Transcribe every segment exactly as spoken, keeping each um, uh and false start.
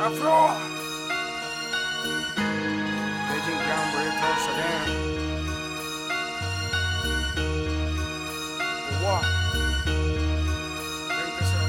Afro. Beijing Gamble, once again. What? veinte cero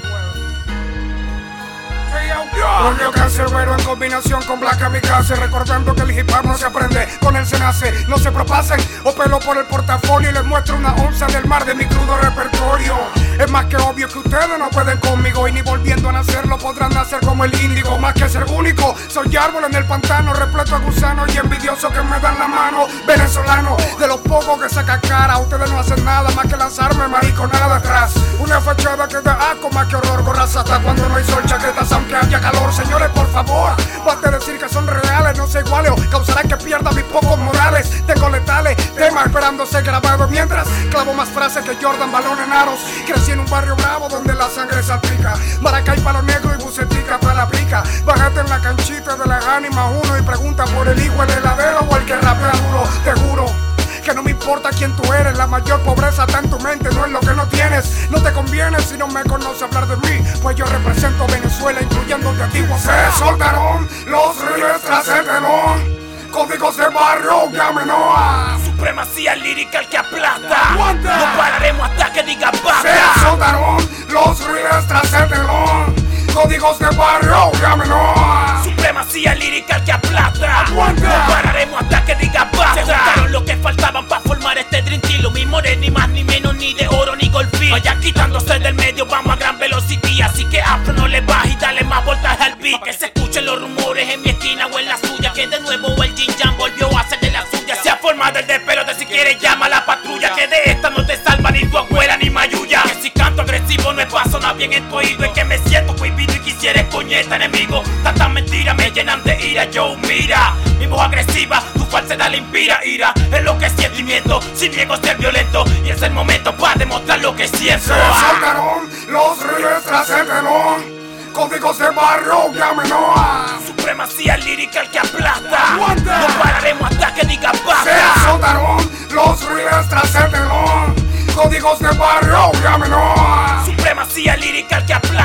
nueve. Hey, yo, yo. Un cancerbero en combinación con Black Kamikaze, recordando que el hip hop no se aprende, con él se nace. No se propasen o pelo por el portafolio y les muestro una onza del mar de mi crudo repertorio. Es más que obvio que ustedes no pueden conmigo y ni volviendo a nacer lo podrán nacer como el índigo. Más que ser único, soy árbol en el pantano, repleto de gusanos y envidioso que me dan la mano. Venezolano, de los pocos que saca cara, ustedes no hacen nada más que lanzarme mariconada atrás. Una fachada que da asco más que horror, gorras hasta cuando no hay sol, chaquetas aunque haya calor. Señores, por favor, basta decir que son reales, no sé iguales o causarán que pierda mis pocos morales. Tengo letales, temas esperando ser grabado mientras clavo más frases que Jordan, balón en aros. Crecí en un barrio bravo donde la sangre salpica, Maracay para los negros y bucetica para la pica. Bájate en la canchita de las ánimas uno y pregunta por el hijo, el heladero o el que rapea duro. Te juro que no me importa quién tú eres, la mayor pobreza está en tu mente, no es lo que no tienes. No te conviene si no me conoces hablar de mí, pues yo represento Venezuela, incluyéndote a ti. Se soltaron los ríos tras el telón, códigos de barrio, llámenos. Supremacía lírica el que aplasta. Aguanta. No pararemos hasta que diga basta. Se soltaron los ríos tras el telón, códigos de barrio, llámenos. Supremacía lírica el que aplasta. Aguanta. No pararemos hasta que diga basta. Se juntaron lo que faltaban para formar este Dream Team. Lo mismo de ni más ni menos, ni de oro ni golfín. Vayan quitándose del medio, vamos a gran velocidad. Así que Afro no le baja y dale más voltaje al beat. Pa' que se escuchen los rumores en mi esquina o en la suya, que de nuevo el Jin Jan volvió a hacer de la suya. Se ha formado el despelote, si quieres llama a la patrulla, que de esta no te salva ni tu abuela ni mayuya. Que si canto agresivo no es pa' sonar bien en tu oído, es que me siento prohibido y quisiera coñeta enemigo. Tantas mentiras me llenan de ira, yo mira mi voz agresiva, tu falsedad le inspira ira. Es lo que siento y miento, sin niego ser violento, y es el momento para demostrar lo que siento. Se soltaron los ríos tras el telón, códigos de barrio, llámenos. Supremacía lírica el que aplasta. Aguanta. No pararemos hasta que diga basta. Se soltaron los ríos tras el telón, códigos de barrio, llámenos. Supremacía lírica el que aplasta.